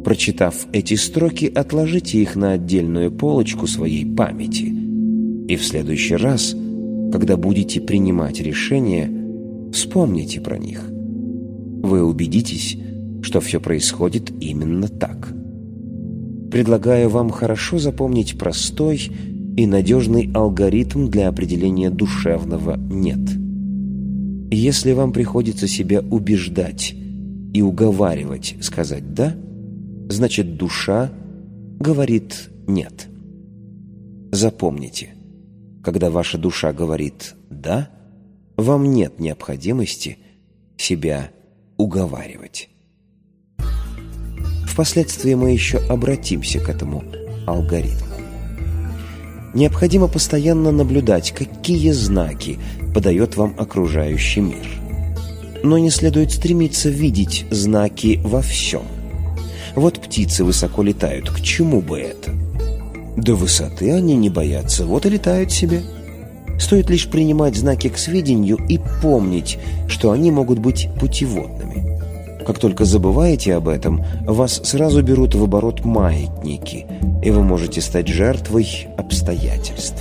Прочитав эти строки, отложите их на отдельную полочку своей памяти. И в следующий раз, когда будете принимать решения, вспомните про них. Вы убедитесь, что все происходит именно так. Предлагаю вам хорошо запомнить простой и надежный алгоритм для определения душевного «нет». Если вам приходится себя убеждать и уговаривать сказать «да», значит, душа говорит «нет». Запомните, когда ваша душа говорит «да», вам нет необходимости себя уговаривать. Впоследствии мы еще обратимся к этому алгоритму. Необходимо постоянно наблюдать, какие знаки подает вам окружающий мир. Но не следует стремиться видеть знаки во всем. Вот птицы высоко летают, к чему бы это? До высоты они не боятся, вот и летают себе. Стоит лишь принимать знаки к сведению и помнить, что они могут быть путеводными. Как только забываете об этом, вас сразу берут в оборот маятники, и вы можете стать жертвой обстоятельств.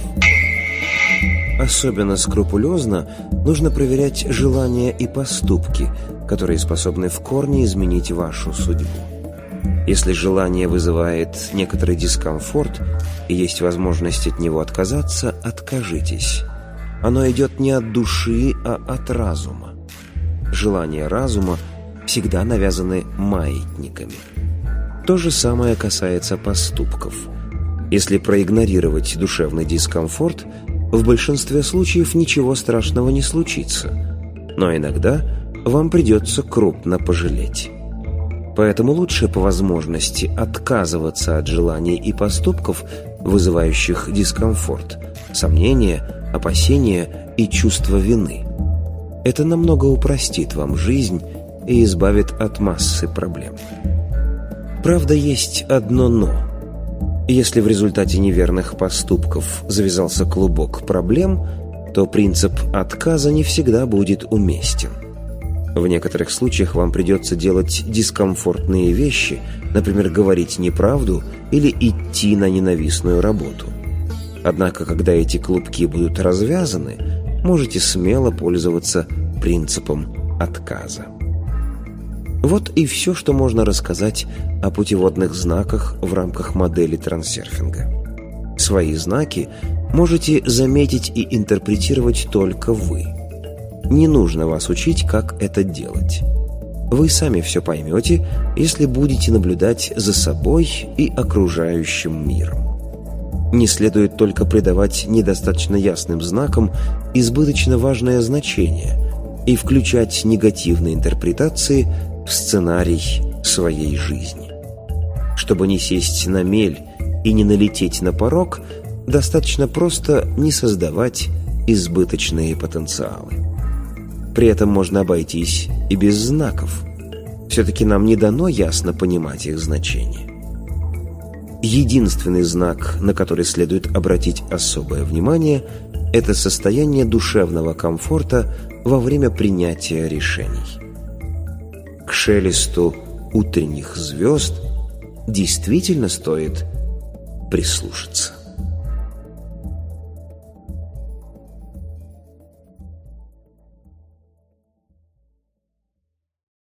Особенно скрупулезно нужно проверять желания и поступки, которые способны в корне изменить вашу судьбу. Если желание вызывает некоторый дискомфорт и есть возможность от него отказаться, откажитесь. Оно идет не от души, а от разума. Желания разума всегда навязаны маятниками. То же самое касается поступков. Если проигнорировать душевный дискомфорт, в большинстве случаев ничего страшного не случится. Но иногда вам придется крупно пожалеть. Поэтому лучше по возможности отказываться от желаний и поступков, вызывающих дискомфорт, сомнения, опасения и чувство вины. Это намного упростит вам жизнь и избавит от массы проблем. Правда, есть одно «но». Если в результате неверных поступков завязался клубок проблем, то принцип отказа не всегда будет уместен. В некоторых случаях вам придется делать дискомфортные вещи, например, говорить неправду или идти на ненавистную работу. Однако, когда эти клубки будут развязаны, можете смело пользоваться принципом отказа. Вот и все, что можно рассказать о путеводных знаках в рамках модели трансерфинга. Свои знаки можете заметить и интерпретировать только вы. Не нужно вас учить, как это делать. Вы сами все поймете, если будете наблюдать за собой и окружающим миром. Не следует только придавать недостаточно ясным знакам избыточно важное значение и включать негативные интерпретации в сценарий своей жизни. Чтобы не сесть на мель и не налететь на порог, достаточно просто не создавать избыточные потенциалы. При этом можно обойтись и без знаков. Все-таки нам не дано ясно понимать их значение. Единственный знак, на который следует обратить особое внимание, это состояние душевного комфорта во время принятия решений. К шелесту утренних звезд действительно стоит прислушаться.